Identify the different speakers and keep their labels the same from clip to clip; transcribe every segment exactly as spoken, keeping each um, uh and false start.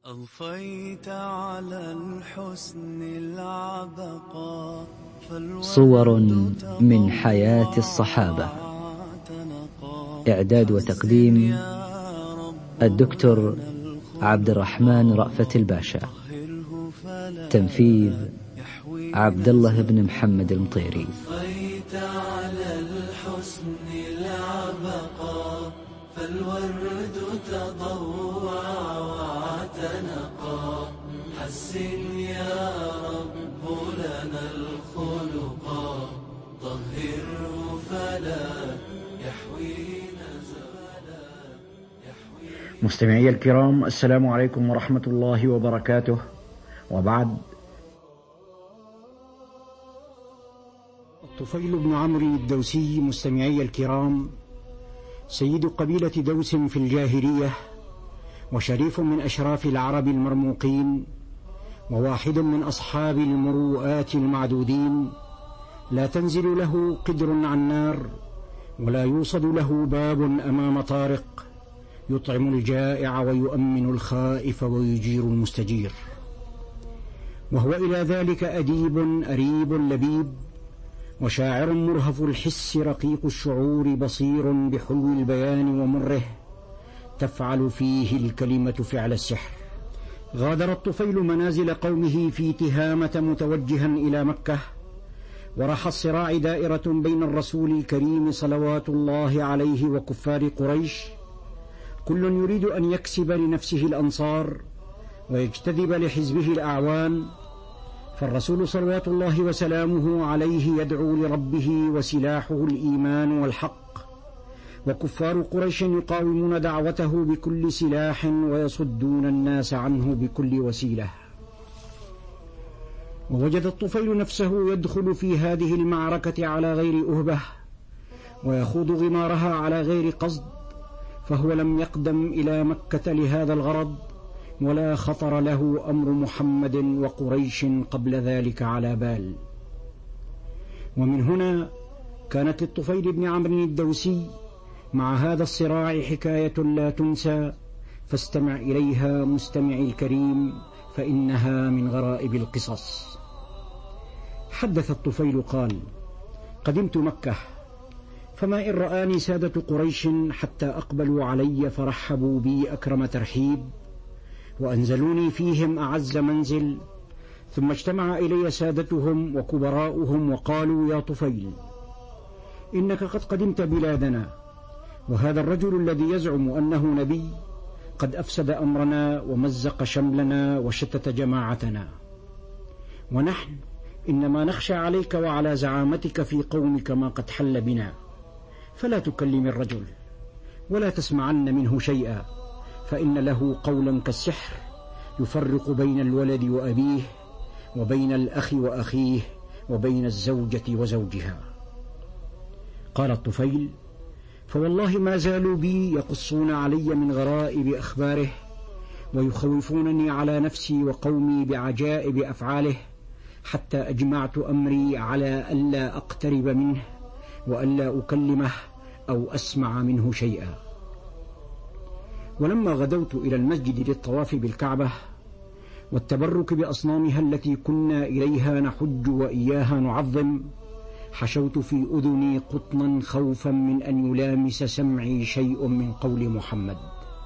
Speaker 1: أضفيت على الحسن العبقى
Speaker 2: صور من حياة الصحابة. إعداد وتقديم الدكتور عبد الرحمن رأفت الباشا. تنفيذ عبد الله بن محمد المطيري.
Speaker 1: أضفيت على الحسن العبقى فالورد تضوع واعتنقا حسن يا رب لنا الخلقا طهره فلا يحوينا زبلا.
Speaker 3: مستمعي الكرام، السلام عليكم ورحمة الله وبركاته. وبعد،
Speaker 4: الطفيل بن عمرو الدوسي مستمعي الكرام سيد قبيلة دوس في الجاهلية، وشريف من أشراف العرب المرموقين، وواحد من أصحاب المروءات المعدودين، لا تنزل له قدر عن نار، ولا يوصد له باب أمام طارق، يطعم الجائع ويؤمن الخائف ويجير المستجير. وهو إلى ذلك أديب أريب لبيب، وشاعر مرهف الحس رقيق الشعور، بصير بحلو البيان ومره، تفعل فيه الكلمة فعل السحر. غادر الطفيل منازل قومه في تهامة متوجها إلى مكة، ورح الصراع دائرة بين الرسول الكريم صلوات الله عليه وكفار قريش، كل يريد أن يكسب لنفسه الأنصار ويجتذب لحزبه الأعوان، فالرسول صلوات الله وسلامه عليه يدعو لربه وسلاحه الإيمان والحق، وكفار قريش يقاومون دعوته بكل سلاح ويصدون الناس عنه بكل وسيلة. ووجد الطفيل نفسه يدخل في هذه المعركة على غير أهبة، ويخوض غمارها على غير قصد، فهو لم يقدم إلى مكة لهذا الغرض، ولا خطر له أمر محمد وقريش قبل ذلك على بال. ومن هنا كانت للطفيل بن عمرو الدوسي مع هذا الصراع حكاية لا تنسى، فاستمع إليها مستمعي الكريم، فإنها من غرائب القصص. حدث الطفيل قال: قدمت مكة، فما إن رآني سادة قريش حتى أقبلوا علي فرحبوا بي أكرم ترحيب، وأنزلوني فيهم أعز منزل، ثم اجتمع إلي سادتهم وكبراؤهم وقالوا: يا طفيل، إنك قد قدمت بلادنا، وهذا الرجل الذي يزعم أنه نبي قد أفسد أمرنا ومزق شملنا وشتت جماعتنا، ونحن إنما نخشى عليك وعلى زعامتك في قومك ما قد حل بنا، فلا تكلم الرجل ولا تسمعن منه شيئا، فإن له قولا كالسحر يفرق بين الولد وأبيه، وبين الأخ وأخيه، وبين الزوجة وزوجها. قال الطفيل: فوالله ما زالوا بي يقصون علي من غرائب أخباره، ويخوفونني على نفسي وقومي بعجائب أفعاله، حتى أجمعت أمري على ألا أقترب منه وألا أكلمه أو أسمع منه شيئا. ولما غدوت إلى المسجد للطواف بالكعبة والتبرك بأصنامها التي كنا إليها نحج وإياها نعظم، حشوت في أذني قطنا خوفا من أن يلامس سمعي شيء من قول محمد.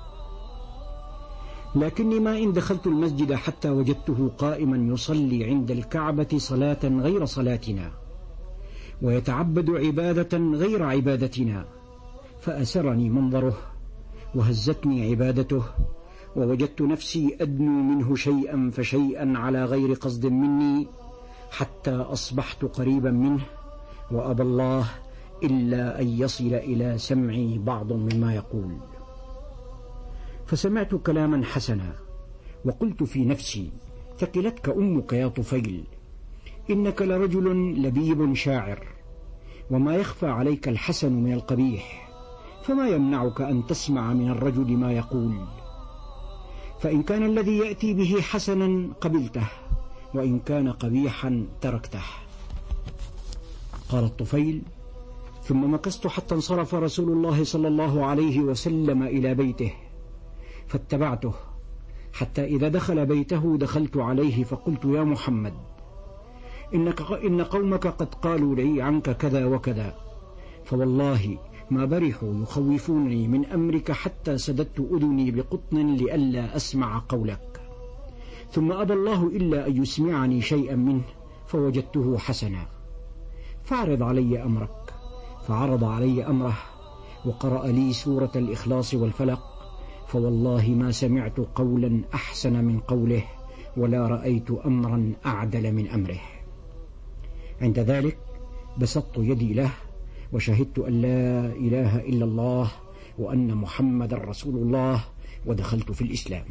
Speaker 4: لكني ما إن دخلت المسجد حتى وجدته قائما يصلي عند الكعبة صلاة غير صلاتنا، ويتعبد عبادة غير عبادتنا، فأسرني منظره وهزتني عبادته، ووجدت نفسي أدنو منه شيئا فشيئا على غير قصد مني، حتى أصبحت قريبا منه، وأبى الله إلا أن يصل إلى سمعي بعض مما يقول. فسمعت كلاما حسنا، وقلت في نفسي: ثقلتك أمك يا طفيل، إنك لرجل لبيب شاعر، وما يخفى عليك الحسن من القبيح، فما يمنعك أن تسمع من الرجل ما يقول، فإن كان الذي يأتي به حسنا قبلته، وإن كان قبيحا تركته. قال الطفيل: ثم مكثت حتى انصرف رسول الله صلى الله عليه وسلم إلى بيته، فاتبعته، حتى إذا دخل بيته دخلت عليه فقلت: يا محمد، إنك إن قومك قد قالوا لي عنك كذا وكذا، فوالله ما برحوا يخوفونني من أمرك حتى سددت أذني بقطن لئلا أسمع قولك، ثم أبى الله إلا أن يسمعني شيئا منه فوجدته حسنا، فاعرض علي أمرك. فعرض علي أمره وقرأ لي سورة الإخلاص والفلق، فوالله ما سمعت قولا أحسن من قوله ولا رأيت أمرا أعدل من أمره. عند ذلك بسطت يدي له وشهدت أن لا إله إلا الله وأن محمد رسول الله، ودخلت في الإسلام.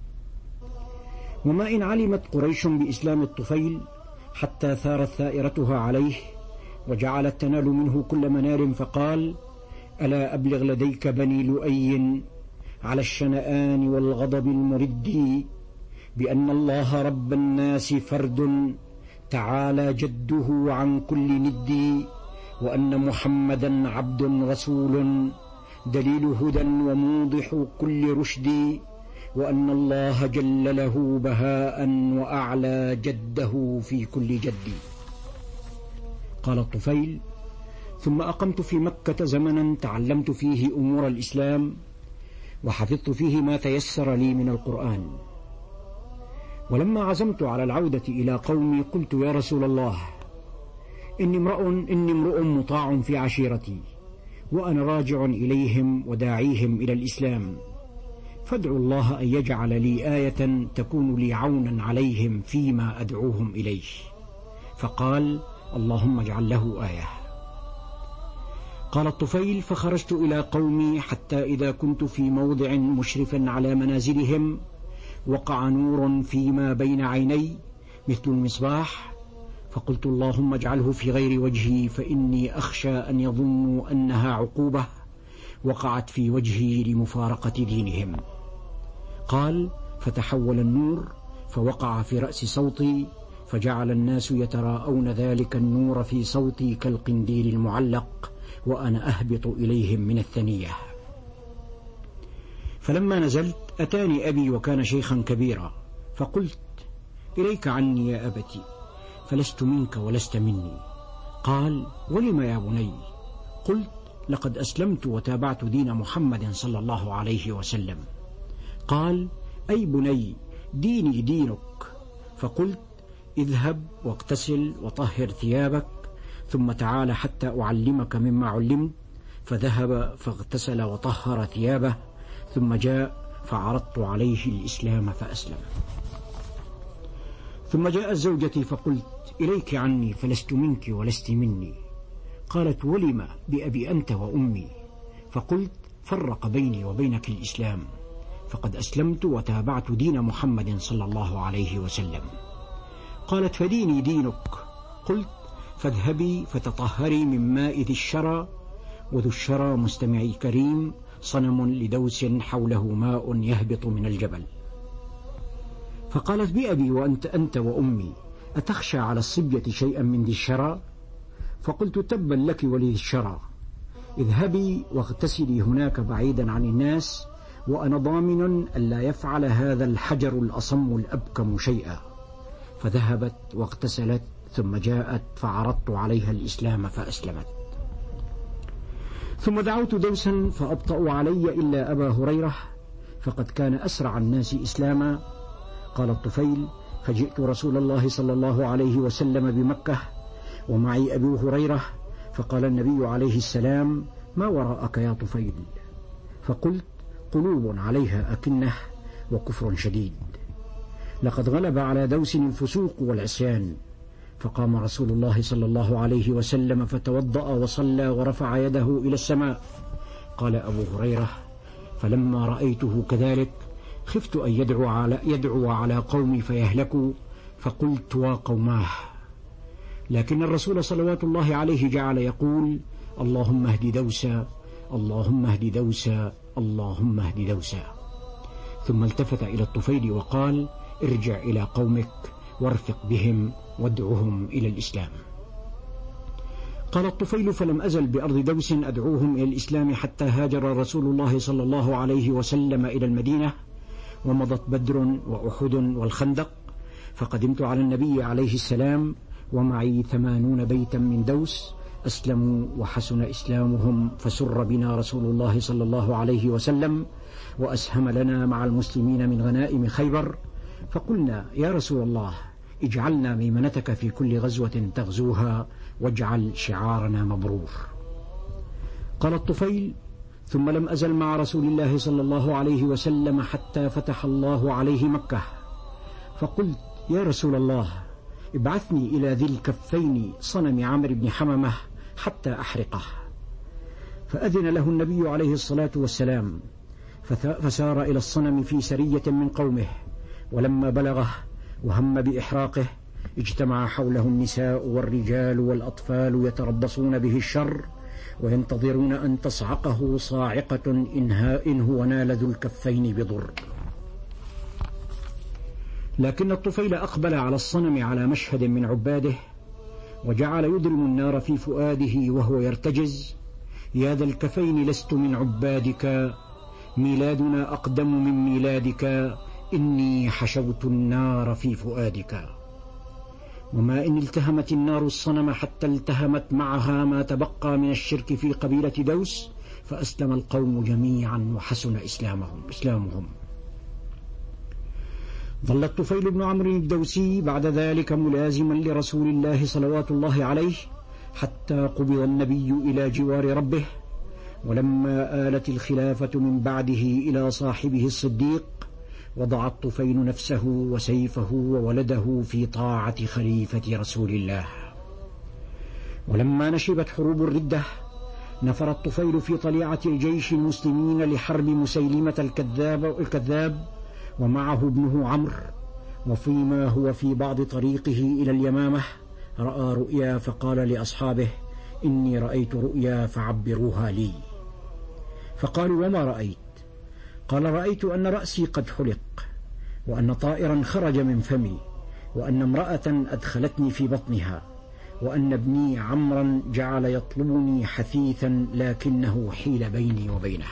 Speaker 4: وما إن علمت قريش بإسلام الطفيل حتى ثارت ثائرتها عليه وجعلت تنال منه كل منال، فقال: ألا أبلغ لديك بني لؤي على الشنآن والغضب المرد بأن الله رب الناس فرد تعالى جده عن كل ند، وأن محمدا عبد رسول دليل هدى وموضح كل رشد، وأن الله جل له بهاء وأعلى جده في كل جد. قال الطفيل: ثم أقمت في مكة زمنا تعلمت فيه أمور الإسلام وحفظت فيه ما تيسر لي من القرآن، ولما عزمت على العودة إلى قومي قلت: يا رسول الله، إني امرؤ إني امرؤ مطاع في عشيرتي، وأنا راجع إليهم وداعيهم إلى الإسلام، فادعوا الله أن يجعل لي آية تكون لي عونا عليهم فيما أدعوهم إليه. فقال: اللهم اجعل له آية. قال الطفيل: فخرجت إلى قومي حتى إذا كنت في موضع مشرف على منازلهم وقع نور فيما بين عيني مثل المصباح، فقلت: اللهم اجعله في غير وجهي فإني أخشى أن يظنوا أنها عقوبة وقعت في وجهي لمفارقة دينهم. قال: فتحول النور فوقع في رأس صوتي، فجعل الناس يتراءون ذلك النور في صوتي كالقنديل المعلق وأنا أهبط إليهم من الثنية. فلما نزلت أتاني أبي وكان شيخا كبيرا، فقلت: إليك عني يا أبتي، فلست منك ولست مني. قال: ولم يا بني؟ قلت: لقد أسلمت وتابعت دين محمد صلى الله عليه وسلم. قال: أي بني، ديني دينك. فقلت: اذهب واغتسل وطهر ثيابك ثم تعال حتى أعلمك مما علمت. فذهب فاغتسل وطهر ثيابه ثم جاء فعرضت عليه الإسلام فأسلم. ثم جاءت زوجتي فقلت: إليك عني فلست منك ولست مني. قالت: ولم بأبي أنت وأمي؟ فقلت: فرق بيني وبينك الإسلام، فقد أسلمت وتابعت دين محمد صلى الله عليه وسلم. قالت: فديني دينك. قلت: فاذهبي فتطهري من ماء ذي الشرى، وذو الشرى مستمعي كريم صنم لدوس حوله ماء يهبط من الجبل. فقالت: بأبي وأنت أنت وأمي، أتخشى على الصبية شيئا من ذي الشرى؟ فقلت: تبا لك ولذي الشرى، اذهبي واغتسلي هناك بعيدا عن الناس، وأنا ضامن ألا يفعل هذا الحجر الأصم الأبكم شيئا. فذهبت واغتسلت ثم جاءت فعرضت عليها الإسلام فأسلمت. ثم دعوت دوسا فأبطأوا علي إلا أبا هريرة، فقد كان أسرع الناس إسلاما. قال الطفيل: فجئت رسول الله صلى الله عليه وسلم بمكة ومعي أبو هريرة، فقال النبي عليه السلام: ما وراءك يا طفيل؟ فقلت: قلوب عليها أكنة وكفر شديد، لقد غلب على دوس الفسوق والعصيان. فقام رسول الله صلى الله عليه وسلم فتوضأ وصلى ورفع يده إلى السماء. قال أبو هريرة: فلما رأيته كذلك خفت أن يدعو على, يدعو على قومي فيهلكوا، فقلت: وقوماه. لكن الرسول صلوات الله عليه جعل يقول: اللهم اهد دوسا، اللهم اهد دوسا، اللهم اهد دوسا. ثم التفت إلى الطفيل وقال: ارجع إلى قومك وارفق بهم وادعهم إلى الإسلام. قال الطفيل: فلم أزل بأرض دوس أدعوهم إلى الإسلام حتى هاجر رسول الله صلى الله عليه وسلم إلى المدينة، ومضت بدر وأحد والخندق، فقدمت على النبي عليه السلام ومعي ثمانون بيتا من دوس، أسلموا وحسن إسلامهم، فسر بنا رسول الله صلى الله عليه وسلم وأسهم لنا مع المسلمين من غنائم خيبر. فقلنا: يا رسول الله، اجعلنا ميمنتك في كل غزوة تغزوها، واجعل شعارنا مبرور. قال الطفيل: ثم لم أزل مع رسول الله صلى الله عليه وسلم حتى فتح الله عليه مكة، فقلت: يا رسول الله، ابعثني إلى ذي الكفين صنم عمرو بن حممة حتى أحرقه. فأذن له النبي عليه الصلاة والسلام، فسار إلى الصنم في سرية من قومه، ولما بلغه وهم بإحراقه اجتمع حوله النساء والرجال والأطفال يتربصون به الشر، وينتظرون أن تصعقه صاعقة إن هو نال ذو الكفين بضر. لكن الطفيل أقبل على الصنم على مشهد من عباده، وجعل يضرم النار في فؤاده وهو يرتجز: يا ذا الكفين لست من عبادك، ميلادنا أقدم من ميلادك، إني حشوت النار في فؤادك. وما إن التهمت النار الصنم حتى التهمت معها ما تبقى من الشرك في قبيلة دوس، فأسلم القوم جميعا وحسن إسلامهم إسلامهم. ظل الطفيل بن عمرو الدوسي بعد ذلك ملازما لرسول الله صلوات الله عليه حتى قبض النبي إلى جوار ربه. ولما آلت الخلافة من بعده إلى صاحبه الصديق، وضع الطفيل نفسه وسيفه وولده في طاعة خليفة رسول الله. ولما نشبت حروب الردة، نفر الطفيل في طليعة الجيش المسلمين لحرب مسيلمة الكذاب, الكذاب ومعه ابنه عمرو. وفيما هو في بعض طريقه إلى اليمامة رأى رؤيا، فقال لأصحابه: إني رأيت رؤيا فعبروها لي. فقالوا: وما رأيت؟ قال: رأيت أن رأسي قد حلق، وأن طائرا خرج من فمي، وأن امرأة أدخلتني في بطنها، وأن ابني عمرا جعل يطلبني حثيثا لكنه حيل بيني وبينه.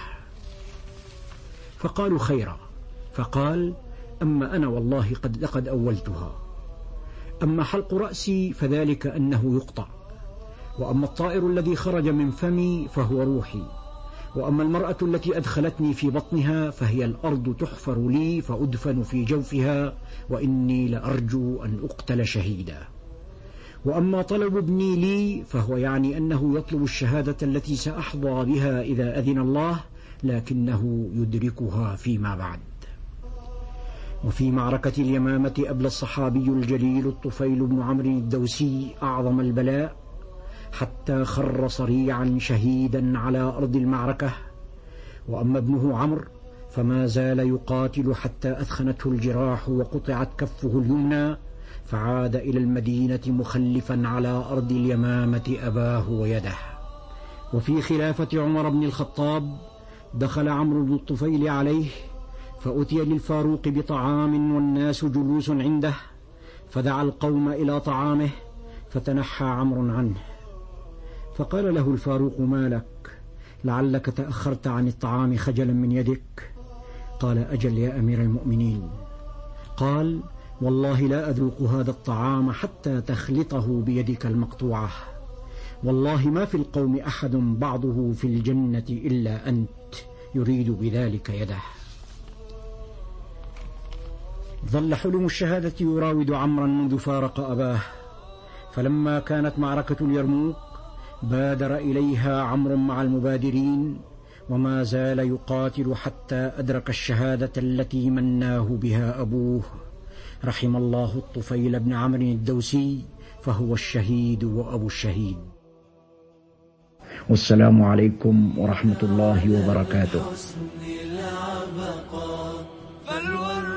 Speaker 4: فقالوا: خيرا. فقال: أما أنا والله قد لقد أولتها. أما حلق رأسي فذلك أنه يقطع، وأما الطائر الذي خرج من فمي فهو روحي، وأما المرأة التي أدخلتني في بطنها فهي الأرض تحفر لي فأدفن في جوفها، وإني لأرجو أن أقتل شهيدا. وأما طلب ابني لي فهو يعني أنه يطلب الشهادة التي سأحظى بها إذا أذن الله، لكنه يدركها فيما بعد. وفي معركة اليمامة أبلى الصحابي الجليل الطفيل بن عمرو الدوسي أعظم البلاء، حتى خر صريعا شهيدا على أرض المعركة. وأما ابنه عمرو فما زال يقاتل حتى أثخنته الجراح وقطعت كفه اليمنى، فعاد إلى المدينة مخلفا على أرض اليمامة أباه ويده. وفي خلافة عمر بن الخطاب دخل عمرو بن الطفيل عليه، فأتي للفاروق بطعام والناس جلوس عنده، فدعا القوم إلى طعامه، فتنحى عمرو عنه. فقال له الفاروق: ما لك؟ لعلك تأخرت عن الطعام خجلا من يدك. قال: أجل يا أمير المؤمنين. قال: والله لا أذوق هذا الطعام حتى تخلطه بيدك المقطوعة، والله ما في القوم أحد بعضه في الجنة إلا أنت، يريد بذلك يده. ظل حلم الشهادة يراود عمرا منذ فارق أباه، فلما كانت معركة اليرموك بادر إليها عمرو مع المبادرين، وما زال يقاتل حتى أدرك الشهادة التي مناه بها أبوه. رحم الله الطفيل بن عمرو الدوسي، فهو الشهيد وأبو الشهيد.
Speaker 3: والسلام عليكم ورحمة الله وبركاته.
Speaker 1: حسن العبقى فالورد